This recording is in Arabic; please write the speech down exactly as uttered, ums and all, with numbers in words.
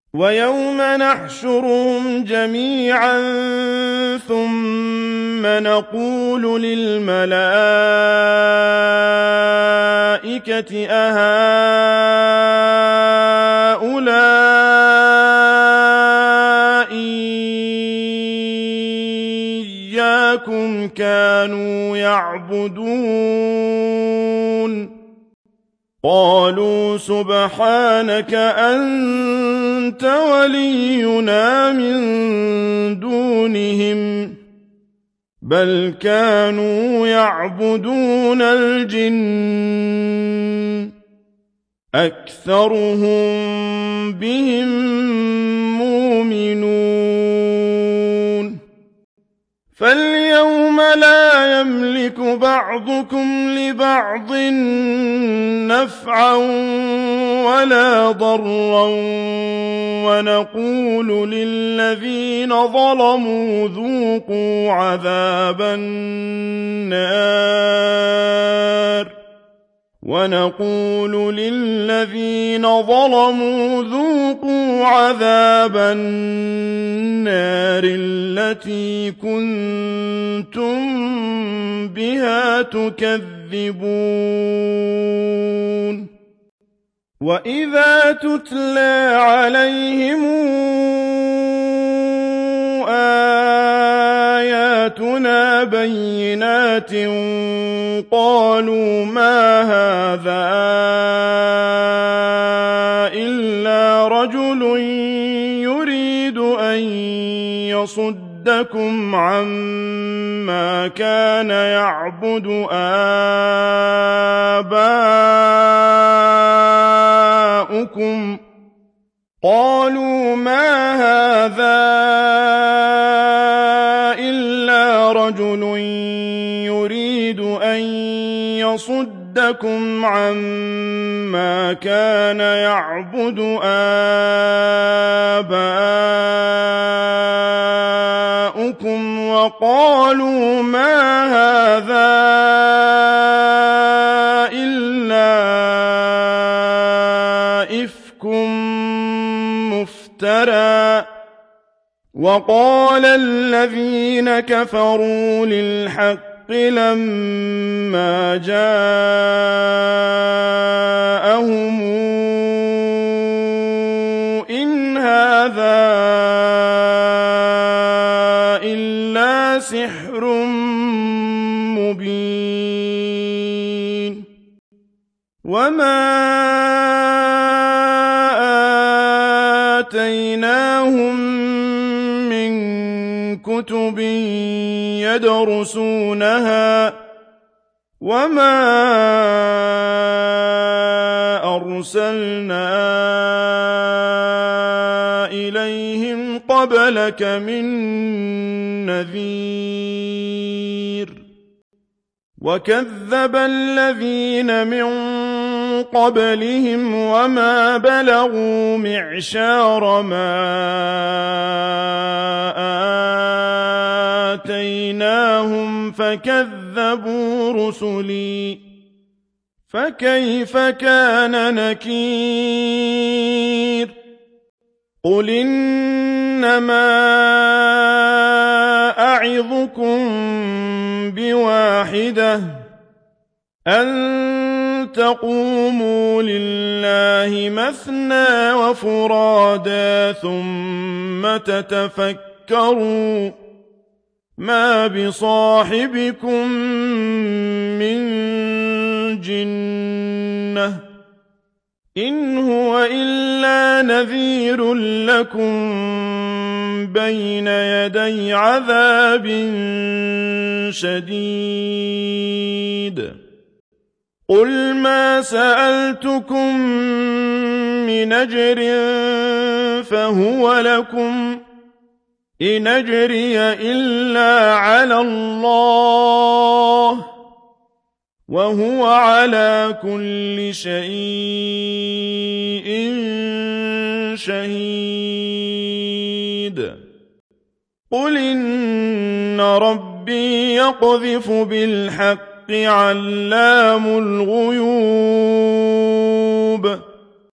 وَيَوْمَ نَحْشُرُهُمْ جَمِيعًا ثُمَّ نَقُولُ لِلْمَلَائِكَةِ أَهَٰؤُلَاءِ إِيَّاكُمْ كَانُوا يَعْبُدُونَ قَالُوا سُبْحَانَكَ أَنتَ وَلِيُّنَا مِن دُونِهِم بَلْ كَانُوا يَعْبُدُونَ الْجِنَّ أَكْثَرُهُم بِهِم مُّؤْمِنُونَ فَالْيَوْمَ لَا يَمْلِكُ بَعْضُكُمْ لِبَعْضٍ نَّفْعًا وَلَا ضَرًّا وَنَقُولُ لِلَّذِينَ ظَلَمُوا ذُوقُوا عَذَابَ النَّارِ وَنَقُولُ لِلَّذِينَ ظَلَمُوا ذُوقُوا عَذَابَ النَّارِ الَّتِي كُنتُم بِهَا تُكَذِّبُونَ وَإِذَا تُتْلَىٰ عَلَيْهِمْ آيَاتُنَا بَيِّنَاتٍ قَالُوا مَا هَٰذَا إِلَّا رَجُلٌ يُرِيدُ أَن يَصُدَّكُمْ عَمَّا كَانَ يَعْبُدُ آبَاؤُكُمْ قَالُوا مَا هَٰذَا إِلَّا رَجُلٌ يُرِيدُ أَن يَصُدَّكُمْ عَمَّا كَانَ يَعْبُدُ آبَاؤُكُمْ وَقَالُوا مَا هَٰذَا إِلَّا إِفْكٌ مُّفْتَرًى وَقَالَ الَّذِينَ كَفَرُوا لِلْحَقِّ لَمَّا جَاءَهُمْ إِنْ هَٰذَا إِلَّا سِحْرٌ مُّبِينٌ وَمَا آتَيْنَاهُم مِّن كُتُبٍ يَدْرُسُونَهَا وَمَا أَرْسَلْنَا إِلَيْهِمْ قَبْلَكَ مِن نَّذِيرٍ وَكَذَّبَ الَّذِينَ مِن قَبْلِهِمْ وَمَا بَلَغُوا مِعْشَارَ مَا آتَيْنَاهُمْ فَكَذَّبُوا رُسُلِي فَكَيْفَ كَانَ نَكِيرِ قُلْ إِنَّمَا أَعِظُكُم بِوَاحِدَةٍ أَن تَقُومُوا لِلَّهِ مَثْنَىٰ وَفُرَادَىٰ ثُمَّ تَتَفَكَّرُوا مَا بِصَاحِبِكُم مِّن جِنَّةٍ إِنْ هُوَ إِلَّا نَذِيرٌ لَّكُم بَيْنَ يَدَيْ عَذَابٍ شَدِيدٍ قُلْ مَا سَأَلْتُكُم مِّنْ أَجْرٍ فَهُوَ لَكُمْ إِنْ أَجْرِيَ إِلَّا عَلَى اللَّهِ وَهُوَ عَلَىٰ كُلِّ شَيْءٍ شَهِيدٌ قُلْ إِنَّ رَبِّي يَقْذِفُ بِالْحَقِّ عَلَّامُ الْغُيُوبِ